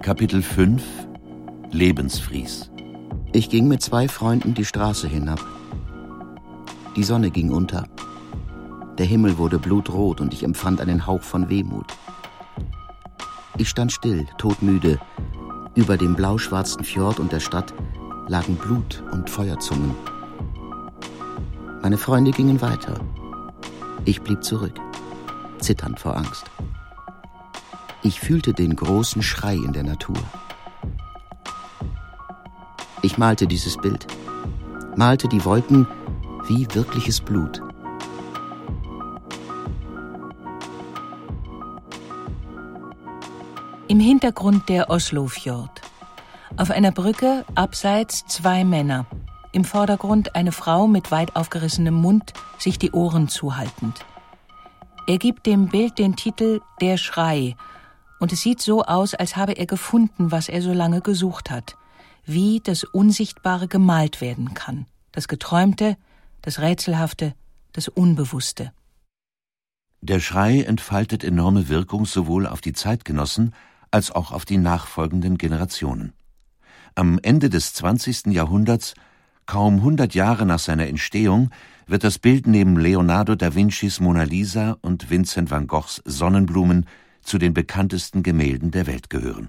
Kapitel 5 – Lebensfries. Ich ging mit 2 Freunden die Straße hinab. Die Sonne ging unter. Der Himmel wurde blutrot und ich empfand einen Hauch von Wehmut. Ich stand still, todmüde. Über dem blau-schwarzen Fjord und der Stadt lagen Blut- und Feuerzungen. Meine Freunde gingen weiter. Ich blieb zurück, zitternd vor Angst. Ich fühlte den großen Schrei in der Natur. Ich malte dieses Bild, malte die Wolken wie wirkliches Blut. Im Hintergrund der Oslofjord. Auf einer Brücke abseits 2 Männer. Im Vordergrund eine Frau mit weit aufgerissenem Mund, sich die Ohren zuhaltend. Er gibt dem Bild den Titel »Der Schrei« und es sieht so aus, als habe er gefunden, was er so lange gesucht hat. Wie das Unsichtbare gemalt werden kann. Das Geträumte, das Rätselhafte, das Unbewusste. Der Schrei entfaltet enorme Wirkung sowohl auf die Zeitgenossen als auch auf die nachfolgenden Generationen. Am Ende des 20. Jahrhunderts, kaum 100 Jahre nach seiner Entstehung, wird das Bild neben Leonardo da Vincis Mona Lisa und Vincent van Goghs Sonnenblumen zu den bekanntesten Gemälden der Welt gehören.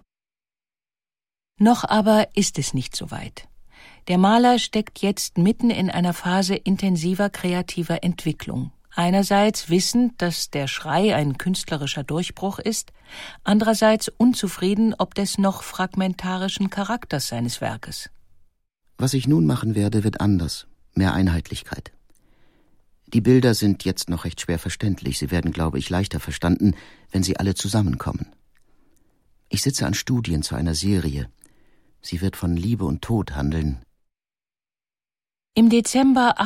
Noch aber ist es nicht so weit. Der Maler steckt jetzt mitten in einer Phase intensiver kreativer Entwicklung. Einerseits wissend, dass der Schrei ein künstlerischer Durchbruch ist, andererseits unzufrieden ob des noch fragmentarischen Charakters seines Werkes. Was ich nun machen werde, wird anders, mehr Einheitlichkeit. Die Bilder sind jetzt noch recht schwer verständlich. Sie werden, glaube ich, leichter verstanden, wenn sie alle zusammenkommen. Ich sitze an Studien zu einer Serie. Sie wird von Liebe und Tod handeln. Im Dezember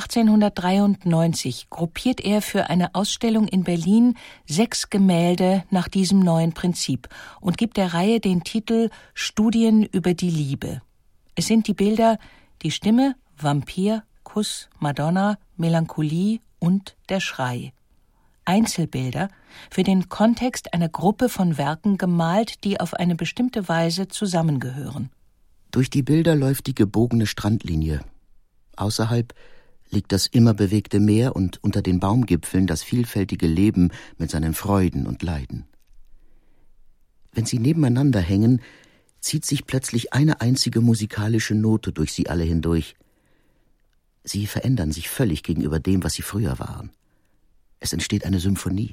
1893 gruppiert er für eine Ausstellung in Berlin 6 Gemälde nach diesem neuen Prinzip und gibt der Reihe den Titel »Studien über die Liebe«. Es sind die Bilder »Die Stimme«, »Vampir«, »Kuss«, »Madonna«, »Melancholie« und »Der Schrei«. Einzelbilder für den Kontext einer Gruppe von Werken gemalt, die auf eine bestimmte Weise zusammengehören. Durch die Bilder läuft die gebogene Strandlinie. Außerhalb liegt das immer bewegte Meer und unter den Baumgipfeln das vielfältige Leben mit seinen Freuden und Leiden. Wenn sie nebeneinander hängen, zieht sich plötzlich eine einzige musikalische Note durch sie alle hindurch. Sie verändern sich völlig gegenüber dem, was sie früher waren. Es entsteht eine Symphonie.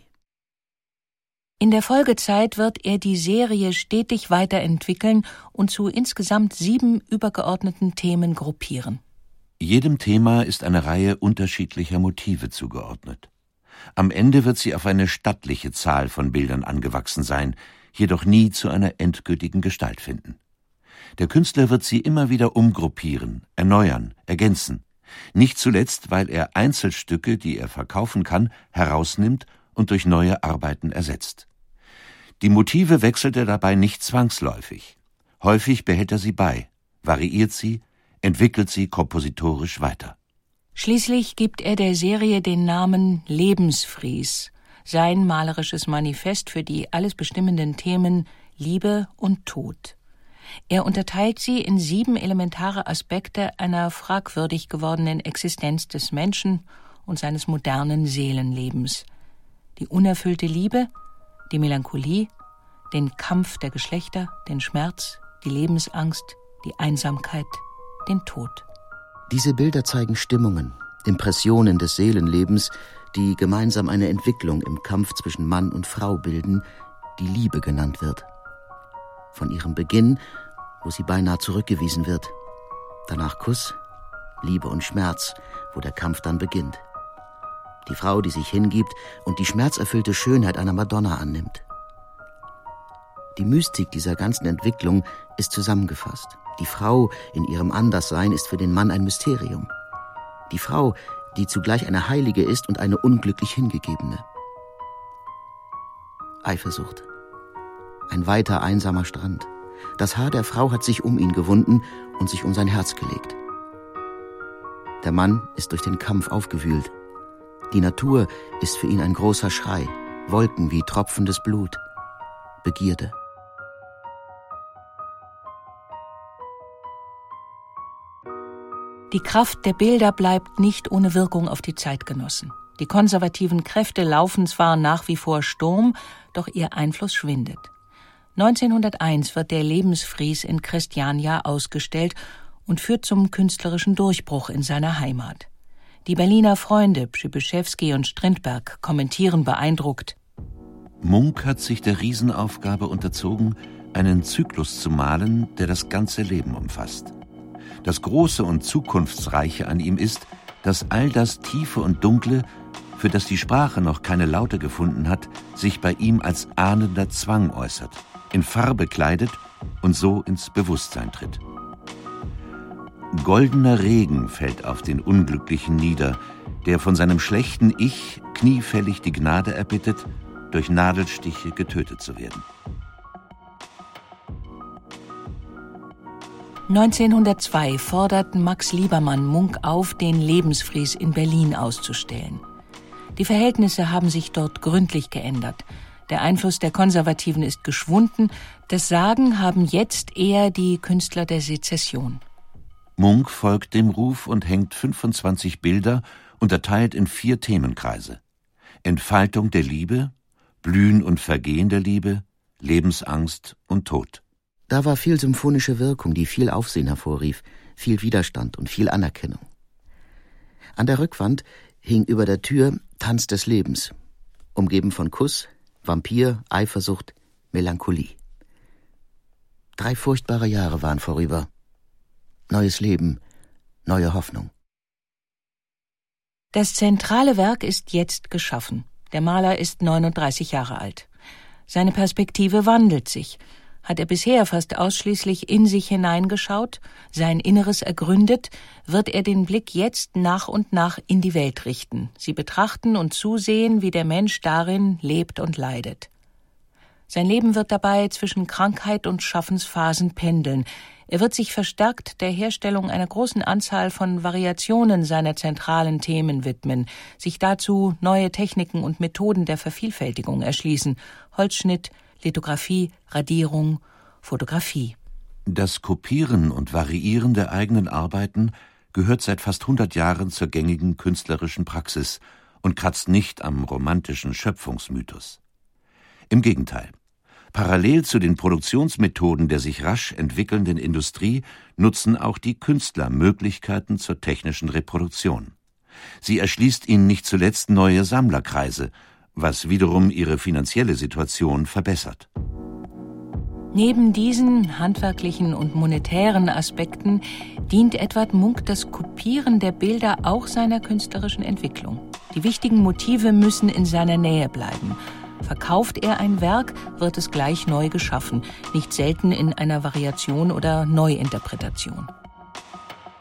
In der Folgezeit wird er die Serie stetig weiterentwickeln und zu insgesamt 7 übergeordneten Themen gruppieren. Jedem Thema ist eine Reihe unterschiedlicher Motive zugeordnet. Am Ende wird sie auf eine stattliche Zahl von Bildern angewachsen sein, jedoch nie zu einer endgültigen Gestalt finden. Der Künstler wird sie immer wieder umgruppieren, erneuern, ergänzen. Nicht zuletzt, weil er Einzelstücke, die er verkaufen kann, herausnimmt und durch neue Arbeiten ersetzt. Die Motive wechselt er dabei nicht zwangsläufig. Häufig behält er sie bei, variiert sie, entwickelt sie kompositorisch weiter. Schließlich gibt er der Serie den Namen Lebensfries, sein malerisches Manifest für die alles bestimmenden Themen Liebe und Tod. Er unterteilt sie in 7 elementare Aspekte einer fragwürdig gewordenen Existenz des Menschen und seines modernen Seelenlebens. Die unerfüllte Liebe, die Melancholie, den Kampf der Geschlechter, den Schmerz, die Lebensangst, die Einsamkeit, den Tod. Diese Bilder zeigen Stimmungen, Impressionen des Seelenlebens, die gemeinsam eine Entwicklung im Kampf zwischen Mann und Frau bilden, die Liebe genannt wird. Von ihrem Beginn, wo sie beinahe zurückgewiesen wird. Danach Kuss, Liebe und Schmerz, wo der Kampf dann beginnt. Die Frau, die sich hingibt und die schmerzerfüllte Schönheit einer Madonna annimmt. Die Mystik dieser ganzen Entwicklung ist zusammengefasst. Die Frau in ihrem Anderssein ist für den Mann ein Mysterium. Die Frau, die zugleich eine Heilige ist und eine unglücklich Hingegebene. Eifersucht. Ein weiter einsamer Strand. Das Haar der Frau hat sich um ihn gewunden und sich um sein Herz gelegt. Der Mann ist durch den Kampf aufgewühlt. Die Natur ist für ihn ein großer Schrei, Wolken wie tropfendes Blut, Begierde. Die Kraft der Bilder bleibt nicht ohne Wirkung auf die Zeitgenossen. Die konservativen Kräfte laufen zwar nach wie vor Sturm, doch ihr Einfluss schwindet. 1901 wird der Lebensfries in Christiania ausgestellt und führt zum künstlerischen Durchbruch in seiner Heimat. Die Berliner Freunde Przybyszewski und Strindberg kommentieren beeindruckt: Munch hat sich der Riesenaufgabe unterzogen, einen Zyklus zu malen, der das ganze Leben umfasst. Das Große und Zukunftsreiche an ihm ist, dass all das Tiefe und Dunkle, für das die Sprache noch keine Laute gefunden hat, sich bei ihm als ahnender Zwang äußert, in Farbe kleidet und so ins Bewusstsein tritt. Goldener Regen fällt auf den Unglücklichen nieder, der von seinem schlechten Ich kniefällig die Gnade erbittet, durch Nadelstiche getötet zu werden. 1902 fordert Max Liebermann Munch auf, den Lebensfries in Berlin auszustellen. Die Verhältnisse haben sich dort gründlich geändert. Der Einfluss der Konservativen ist geschwunden. Das Sagen haben jetzt eher die Künstler der Sezession. Munch folgt dem Ruf und hängt 25 Bilder, unterteilt in 4 Themenkreise: Entfaltung der Liebe, Blühen und Vergehen der Liebe, Lebensangst und Tod. Da war viel symphonische Wirkung, die viel Aufsehen hervorrief, viel Widerstand und viel Anerkennung. An der Rückwand hing über der Tür Tanz des Lebens, umgeben von Kuss, Vampir, Eifersucht, Melancholie. 3 furchtbare Jahre waren vorüber. Neues Leben, neue Hoffnung. Das zentrale Werk ist jetzt geschaffen. Der Maler ist 39 Jahre alt. Seine Perspektive wandelt sich. Hat er bisher fast ausschließlich in sich hineingeschaut, sein Inneres ergründet, wird er den Blick jetzt nach und nach in die Welt richten, sie betrachten und zusehen, wie der Mensch darin lebt und leidet. Sein Leben wird dabei zwischen Krankheit und Schaffensphasen pendeln. Er wird sich verstärkt der Herstellung einer großen Anzahl von Variationen seiner zentralen Themen widmen, sich dazu neue Techniken und Methoden der Vervielfältigung erschließen: Holzschnitt, Lithografie, Radierung, Fotografie. Das Kopieren und Variieren der eigenen Arbeiten gehört seit fast 100 Jahren zur gängigen künstlerischen Praxis und kratzt nicht am romantischen Schöpfungsmythos. Im Gegenteil. Parallel zu den Produktionsmethoden der sich rasch entwickelnden Industrie nutzen auch die Künstler Möglichkeiten zur technischen Reproduktion. Sie erschließt ihnen nicht zuletzt neue Sammlerkreise, was wiederum ihre finanzielle Situation verbessert. Neben diesen handwerklichen und monetären Aspekten dient Edvard Munch das Kopieren der Bilder auch seiner künstlerischen Entwicklung. Die wichtigen Motive müssen in seiner Nähe bleiben. Verkauft er ein Werk, wird es gleich neu geschaffen, nicht selten in einer Variation oder Neuinterpretation.